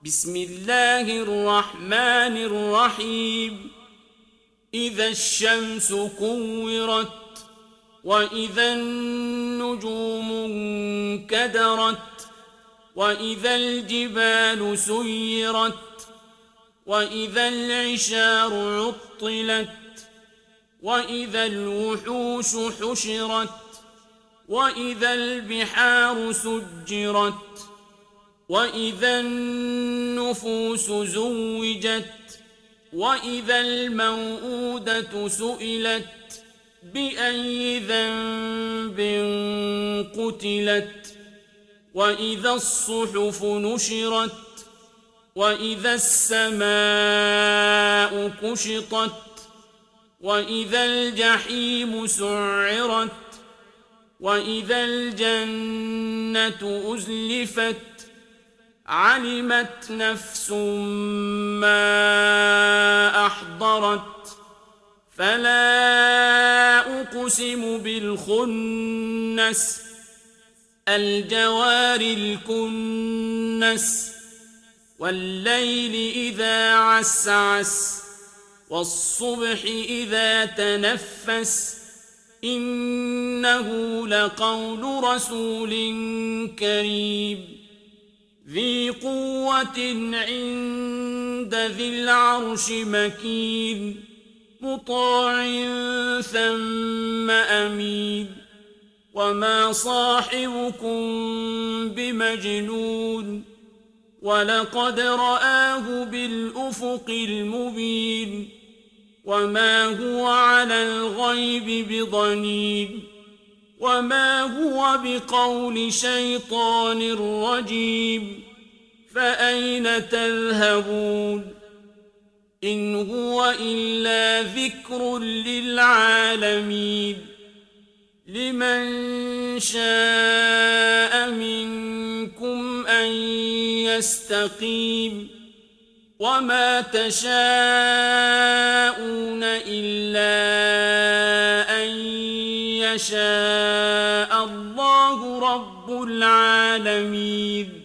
بسم الله الرحمن الرحيم إذا الشمس كورت وإذا النجوم انكدرت وإذا الجبال سيرت وإذا العشار عطلت وإذا الوحوش حشرت وإذا البحار سجرت وإذا النفوس زوجت وإذا الموءودة سئلت بأي ذنب قتلت وإذا الصحف نشرت وإذا السماء كشطت وإذا الجحيم سعرت وإذا الجنة أزلفت علمت نفس ما أحضرت فلا أقسم بالخنس الجوار الكنس والليل إذا عسعس والصبح إذا تنفس إنه لقول رسول كريم ذي قوة عند ذي العرش مكين مطاع ثم أمين وما صاحبكم بمجنون ولقد رآه بالأفق المبين وما هو على الغيب بضنين وما هو بقول شيطان رجيم فأين تذهبون إن هو إلا ذكر للعالمين لمن شاء منكم أن يستقيم وما تشاءون إلا أن يشاء الله رب العالمين